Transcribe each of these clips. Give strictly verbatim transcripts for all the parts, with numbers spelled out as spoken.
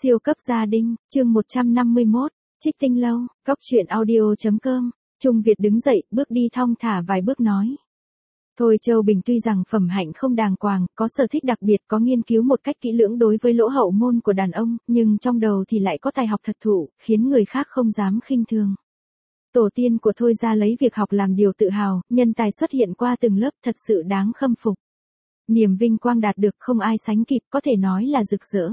Siêu cấp gia đình, chương một trăm năm mươi mốt, Trích Tinh Lâu, Cóc truyện audio chấm com. Trung Việt đứng dậy, bước đi thong thả vài bước nói. Thôi Châu Bình tuy rằng phẩm hạnh không đàng hoàng, có sở thích đặc biệt, có nghiên cứu một cách kỹ lưỡng đối với lỗ hậu môn của đàn ông, nhưng trong đầu thì lại có tài học thật thụ, khiến người khác không dám khinh thường. Tổ tiên của Thôi gia lấy việc học làm điều tự hào, nhân tài xuất hiện qua từng lớp thật sự đáng khâm phục. Niềm vinh quang đạt được không ai sánh kịp, có thể nói là rực rỡ.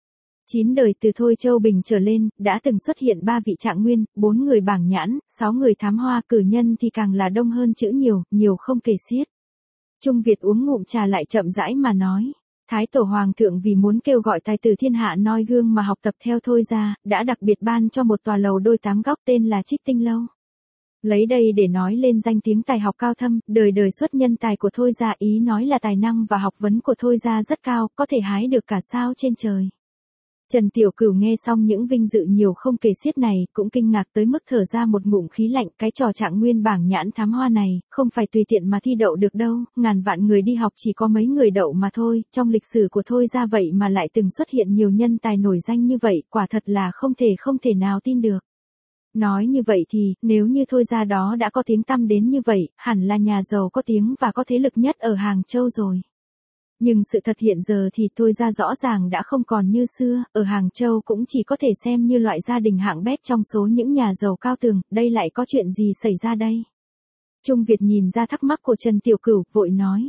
Chín đời từ Thôi Châu Bình trở lên, đã từng xuất hiện ba vị trạng nguyên, bốn người bảng nhãn, sáu người thám hoa, cử nhân thì càng là đông hơn chữ nhiều, nhiều không kể xiết. Trung Việt uống ngụm trà lại chậm rãi mà nói. Thái tổ hoàng thượng vì muốn kêu gọi tài tử thiên hạ noi gương mà học tập theo Thôi gia, đã đặc biệt ban cho một tòa lầu đôi tám góc tên là Trích Tinh Lâu. Lấy đây để nói lên danh tiếng tài học cao thâm, đời đời xuất nhân tài của Thôi gia, ý nói là tài năng và học vấn của Thôi gia rất cao, có thể hái được cả sao trên trời. Trần Tiểu Cửu nghe xong những vinh dự nhiều không kể xiết này, cũng kinh ngạc tới mức thở ra một ngụm khí lạnh, cái trò trạng nguyên bảng nhãn thám hoa này, không phải tùy tiện mà thi đậu được đâu, ngàn vạn người đi học chỉ có mấy người đậu mà thôi, trong lịch sử của Thôi gia vậy mà lại từng xuất hiện nhiều nhân tài nổi danh như vậy, quả thật là không thể không thể nào tin được. Nói như vậy thì, nếu như Thôi gia đó đã có tiếng tăm đến như vậy, hẳn là nhà giàu có tiếng và có thế lực nhất ở Hàng Châu rồi. Nhưng sự thật hiện giờ thì Thôi gia rõ ràng đã không còn như xưa, ở Hàng Châu cũng chỉ có thể xem như loại gia đình hạng bét trong số những nhà giàu cao tường, đây lại có chuyện gì xảy ra đây? Trung Việt nhìn ra thắc mắc của Trần Tiểu Cửu, vội nói.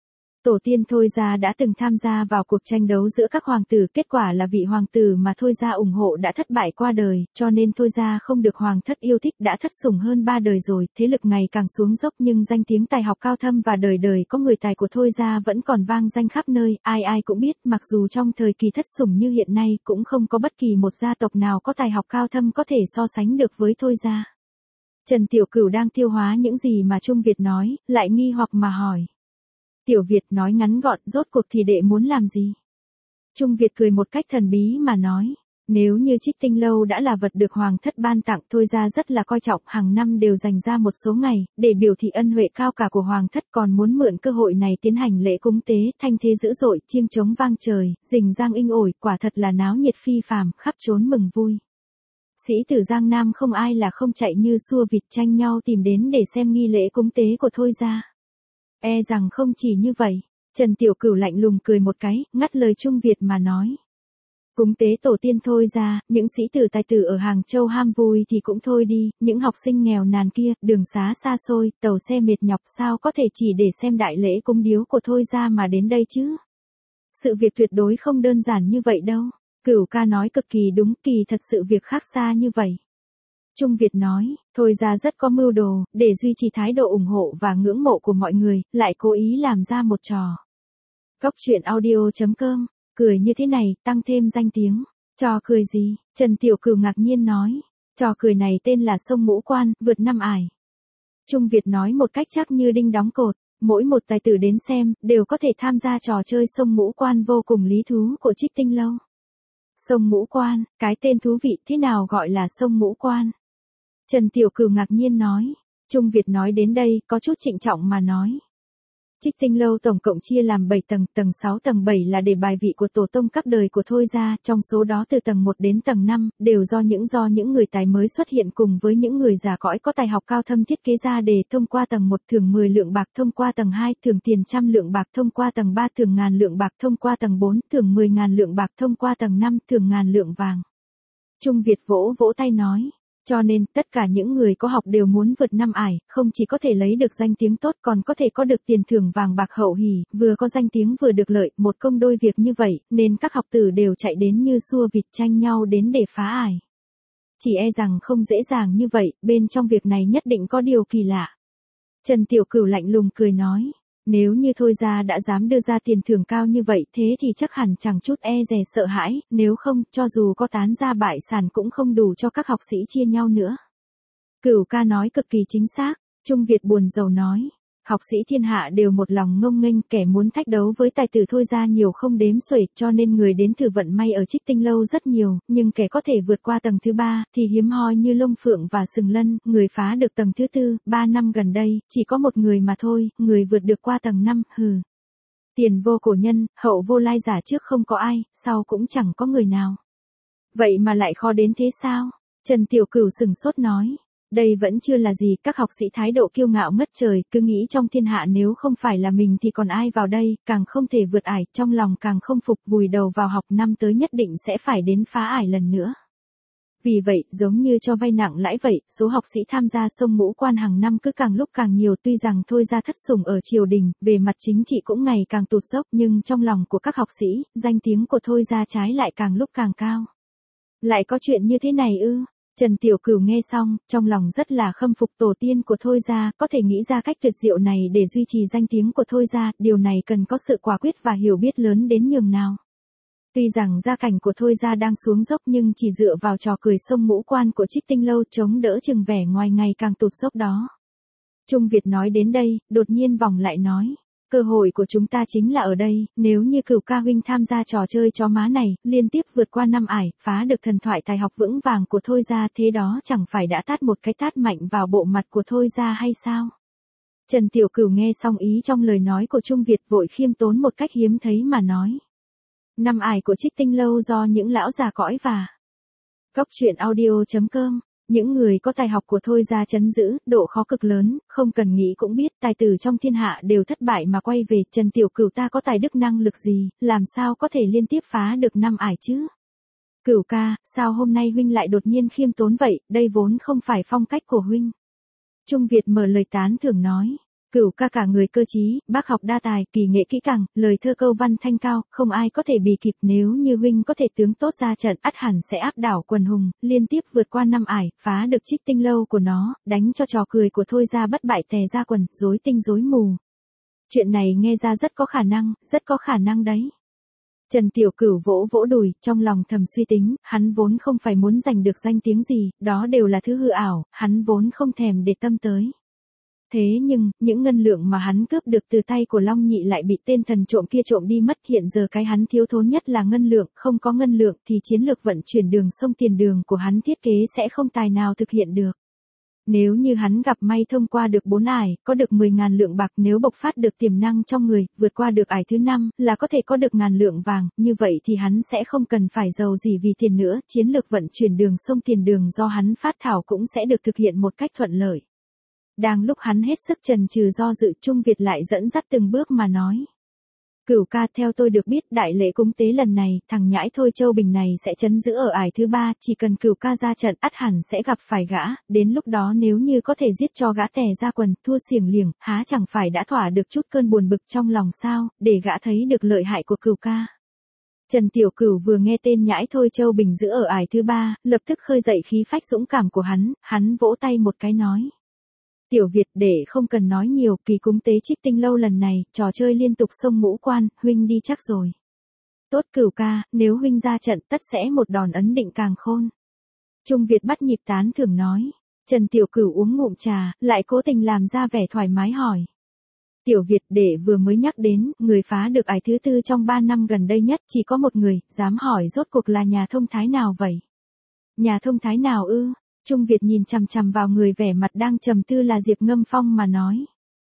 Tổ tiên Thôi gia đã từng tham gia vào cuộc tranh đấu giữa các hoàng tử, kết quả là vị hoàng tử mà Thôi gia ủng hộ đã thất bại qua đời, cho nên Thôi gia không được hoàng thất yêu thích, đã thất sủng hơn ba đời rồi, thế lực ngày càng xuống dốc, nhưng danh tiếng tài học cao thâm và đời đời có người tài của Thôi gia vẫn còn vang danh khắp nơi, ai ai cũng biết, mặc dù trong thời kỳ thất sủng như hiện nay cũng không có bất kỳ một gia tộc nào có tài học cao thâm có thể so sánh được với Thôi gia. Trần Tiểu Cửu đang tiêu hóa những gì mà Trung Việt nói, lại nghi hoặc mà hỏi. Tiểu Việt nói ngắn gọn, rốt cuộc thì đệ muốn làm gì? Trung Việt cười một cách thần bí mà nói, nếu như Trích Tinh Lâu đã là vật được hoàng thất ban tặng, Thôi gia rất là coi trọng, hàng năm đều dành ra một số ngày, để biểu thị ân huệ cao cả của hoàng thất, còn muốn mượn cơ hội này tiến hành lễ cúng tế, thanh thế dữ dội, chiêng trống vang trời, rình rang inh ỏi, quả thật là náo nhiệt phi phàm, khắp trốn mừng vui. Sĩ tử Giang Nam không ai là không chạy như xua vịt tranh nhau tìm đến để xem nghi lễ cúng tế của Thôi gia. E rằng không chỉ như vậy, Trần Tiểu Cửu lạnh lùng cười một cái, ngắt lời Trung Việt mà nói. Cúng tế tổ tiên Thôi gia, những sĩ tử tài tử ở Hàng Châu ham vui thì cũng thôi đi, những học sinh nghèo nàn kia, đường xá xa xôi, tàu xe mệt nhọc sao có thể chỉ để xem đại lễ cúng điếu của Thôi gia mà đến đây chứ. Sự việc tuyệt đối không đơn giản như vậy đâu, Cửu ca nói cực kỳ đúng, kỳ thật sự việc khác xa như vậy. Trung Việt nói, Thôi gia rất có mưu đồ, để duy trì thái độ ủng hộ và ngưỡng mộ của mọi người, lại cố ý làm ra một trò. Cóc truyện audio chấm com, cười như thế này, tăng thêm danh tiếng. Trò cười gì? Trần Tiểu Cửu ngạc nhiên nói. Trò cười này tên là sông Ngũ Quan, vượt năm ải. Trung Việt nói một cách chắc như đinh đóng cột, mỗi một tài tử đến xem, đều có thể tham gia trò chơi sông Ngũ Quan vô cùng lý thú của Trích Tinh Lâu. Sông Ngũ Quan, cái tên thú vị, thế nào gọi là sông Ngũ Quan? Trần Tiểu Cửu ngạc nhiên nói. Trung Việt nói đến đây, có chút trịnh trọng mà nói. Trích Tinh Lâu tổng cộng chia làm bảy tầng, tầng sáu tầng bảy là để bài vị của tổ tông các đời của Thôi gia, trong số đó từ tầng một đến tầng năm, đều do những do những người tài mới xuất hiện cùng với những người già cõi có tài học cao thâm thiết kế ra để thông qua tầng một thưởng mười lượng bạc, thông qua tầng hai thưởng tiền trăm lượng bạc, thông qua tầng ba thưởng ngàn lượng bạc, thông qua tầng bốn thưởng mười ngàn lượng bạc, thông qua tầng năm thưởng ngàn lượng vàng. Trung Việt vỗ vỗ tay nói. Cho nên, tất cả những người có học đều muốn vượt năm ải, không chỉ có thể lấy được danh tiếng tốt còn có thể có được tiền thưởng vàng bạc hậu hỉ, vừa có danh tiếng vừa được lợi, một công đôi việc như vậy, nên các học tử đều chạy đến như xua vịt tranh nhau đến để phá ải. Chỉ e rằng không dễ dàng như vậy, bên trong việc này nhất định có điều kỳ lạ. Trần Tiểu Cửu lạnh lùng cười nói. Nếu như Thôi gia đã dám đưa ra tiền thưởng cao như vậy thế thì chắc hẳn chẳng chút e dè sợ hãi, nếu không, cho dù có tán gia bại sản cũng không đủ cho các học sĩ chia nhau nữa. Cửu ca nói cực kỳ chính xác, Trung Việt buồn rầu nói. Học sĩ thiên hạ đều một lòng ngông nghênh, kẻ muốn thách đấu với tài tử Thôi gia nhiều không đếm xuể, cho nên người đến thử vận may ở Trích Tinh Lâu rất nhiều, nhưng kẻ có thể vượt qua tầng thứ ba, thì hiếm hoi như Lông Phượng và Sừng Lân, người phá được tầng thứ tư, ba năm gần đây, chỉ có một người mà thôi, người vượt được qua tầng năm, hừ. Tiền vô cổ nhân, hậu vô lai giả, trước không có ai, sau cũng chẳng có người nào. Vậy mà lại khó đến thế sao? Trần Tiểu Cửu sừng sốt nói. Đây vẫn chưa là gì, các học sĩ thái độ kiêu ngạo ngất trời, cứ nghĩ trong thiên hạ nếu không phải là mình thì còn ai vào đây, càng không thể vượt ải, trong lòng càng không phục, vùi đầu vào học, năm tới nhất định sẽ phải đến phá ải lần nữa. Vì vậy, giống như cho vay nặng lãi vậy, số học sĩ tham gia sông Ngũ Quan hàng năm cứ càng lúc càng nhiều, tuy rằng Thôi Gia thất sủng ở triều đình, về mặt chính trị cũng ngày càng tụt dốc, nhưng trong lòng của các học sĩ, danh tiếng của Thôi Gia trái lại càng lúc càng cao. Lại có chuyện như thế này ư? Trần Tiểu Cửu nghe xong, trong lòng rất là khâm phục tổ tiên của Thôi Gia, có thể nghĩ ra cách tuyệt diệu này để duy trì danh tiếng của Thôi Gia, điều này cần có sự quả quyết và hiểu biết lớn đến nhường nào. Tuy rằng gia cảnh của Thôi Gia đang xuống dốc nhưng chỉ dựa vào trò cười sông Ngũ Quan của Trích Tinh Lâu chống đỡ chừng vẻ ngoài ngày càng tụt dốc đó. Trung Việt nói đến đây, đột nhiên vòng lại nói. Cơ hội của chúng ta chính là ở đây, nếu như Cửu ca huynh tham gia trò chơi chó má này, liên tiếp vượt qua năm ải, phá được thần thoại tài học vững vàng của Thôi Gia, thế đó chẳng phải đã tát một cái tát mạnh vào bộ mặt của Thôi Gia hay sao? Trần Tiểu Cửu nghe xong ý trong lời nói của Trung Việt vội khiêm tốn một cách hiếm thấy mà nói. Năm ải của Trích Tinh Lâu do những lão già cõi và Cóc truyện audio chấm com. Những người có tài học của Thôi Gia trấn giữ, độ khó cực lớn, không cần nghĩ cũng biết, tài tử trong thiên hạ đều thất bại mà quay về, Trần Tiểu Cửu ta có tài đức năng lực gì, làm sao có thể liên tiếp phá được năm ải chứ? Cửu ca, sao hôm nay huynh lại đột nhiên khiêm tốn vậy, đây vốn không phải phong cách của huynh. Trung Việt mở lời tán thưởng nói. Cửu ca cả người cơ trí, bác học đa tài, kỳ nghệ kỹ càng, lời thơ câu văn thanh cao, không ai có thể bì kịp, nếu như huynh có thể tướng tốt ra trận, ắt hẳn sẽ áp đảo quần hùng, liên tiếp vượt qua năm ải, phá được Trích Tinh Lâu của nó, đánh cho trò cười của Thôi Gia bất bại tè ra quần, rối tinh rối mù. Chuyện này nghe ra rất có khả năng, rất có khả năng đấy. Trần Tiểu Cửu vỗ vỗ đùi, trong lòng thầm suy tính, hắn vốn không phải muốn giành được danh tiếng gì, đó đều là thứ hư ảo, hắn vốn không thèm để tâm tới. Thế nhưng, những ngân lượng mà hắn cướp được từ tay của Long Nhị lại bị tên thần trộm kia trộm đi mất, hiện giờ cái hắn thiếu thốn nhất là ngân lượng, không có ngân lượng thì chiến lược vận chuyển đường sông tiền đường của hắn thiết kế sẽ không tài nào thực hiện được. Nếu như hắn gặp may thông qua được bốn ải, có được mười ngàn lượng bạc, nếu bộc phát được tiềm năng trong người, vượt qua được ải thứ năm, là có thể có được ngàn lượng vàng, như vậy thì hắn sẽ không cần phải giàu gì vì tiền nữa, chiến lược vận chuyển đường sông tiền đường do hắn phát thảo cũng sẽ được thực hiện một cách thuận lợi. Đang lúc hắn hết sức chần chừ do dự, Trung Việt lại dẫn dắt từng bước mà nói. Cửu ca, theo tôi được biết, đại lễ cúng tế lần này, thằng nhãi Thôi Châu Bình này sẽ trấn giữ ở ải thứ ba, chỉ cần Cửu ca ra trận ắt hẳn sẽ gặp phải gã, đến lúc đó nếu như có thể giết cho gã tè ra quần, thua xiềng liềng, há chẳng phải đã thỏa được chút cơn buồn bực trong lòng sao, để gã thấy được lợi hại của Cửu ca. Trần Tiểu Cửu vừa nghe tên nhãi Thôi Châu Bình giữ ở ải thứ ba, lập tức khơi dậy khí phách dũng cảm của hắn, hắn vỗ tay một cái nói. Tiểu Việt, để không cần nói nhiều, kỳ cúng tế Trích Tinh Lâu lần này, trò chơi liên tục sông Ngũ Quan, huynh đi chắc rồi. Tốt Cửu ca, nếu huynh ra trận tất sẽ một đòn ấn định càng khôn. Trung Việt bắt nhịp tán thưởng nói. Trần Tiểu Cửu uống ngụm trà, lại cố tình làm ra vẻ thoải mái hỏi. Tiểu Việt, để vừa mới nhắc đến, người phá được ải thứ tư trong ba năm gần đây nhất, chỉ có một người, dám hỏi rốt cuộc là nhà thông thái nào vậy? Nhà thông thái nào ư? Trung Việt nhìn chằm chằm vào người vẻ mặt đang trầm tư là Diệp Ngâm Phong mà nói.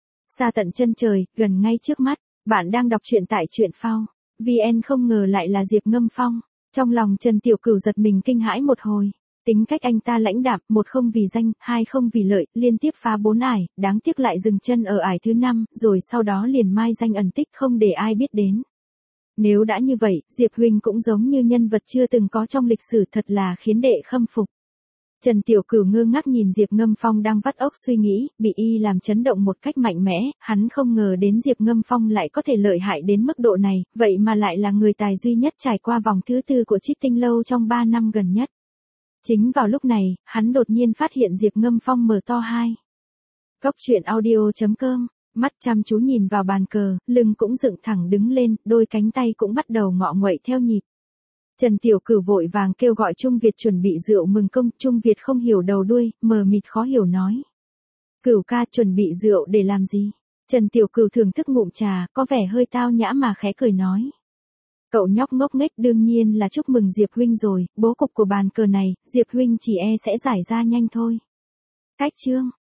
Xa tận chân trời, gần ngay trước mắt, bạn đang đọc truyện tại truyện phao. vê en không ngờ lại là Diệp Ngâm Phong. Trong lòng Trần Tiểu Cửu giật mình kinh hãi một hồi. Tính cách anh ta lãnh đạm, một không vì danh, hai không vì lợi, liên tiếp phá bốn ải, đáng tiếc lại dừng chân ở ải thứ năm, rồi sau đó liền mai danh ẩn tích không để ai biết đến. Nếu đã như vậy, Diệp huynh cũng giống như nhân vật chưa từng có trong lịch sử, thật là khiến đệ khâm phục. Trần Tiểu Cửu ngơ ngác nhìn Diệp Ngâm Phong đang vắt óc suy nghĩ, bị y làm chấn động một cách mạnh mẽ, hắn không ngờ đến Diệp Ngâm Phong lại có thể lợi hại đến mức độ này, vậy mà lại là người tài duy nhất trải qua vòng thứ tư của Trích Tinh Lâu trong ba năm gần nhất. Chính vào lúc này, hắn đột nhiên phát hiện Diệp Ngâm Phong mở to hai. Cóc truyện audio chấm com, mắt chăm chú nhìn vào bàn cờ, lưng cũng dựng thẳng đứng lên, đôi cánh tay cũng bắt đầu ngọ nguậy theo nhịp. Trần Tiểu Cửu vội vàng kêu gọi Trung Việt chuẩn bị rượu mừng công, Trung Việt không hiểu đầu đuôi, mờ mịt khó hiểu nói. Cửu ca, chuẩn bị rượu để làm gì? Trần Tiểu Cửu thưởng thức ngụm trà, có vẻ hơi tao nhã mà khẽ cười nói. Cậu nhóc ngốc nghếch, đương nhiên là chúc mừng Diệp huynh rồi, bố cục của bàn cờ này, Diệp huynh chỉ e sẽ giải ra nhanh thôi. Cách chương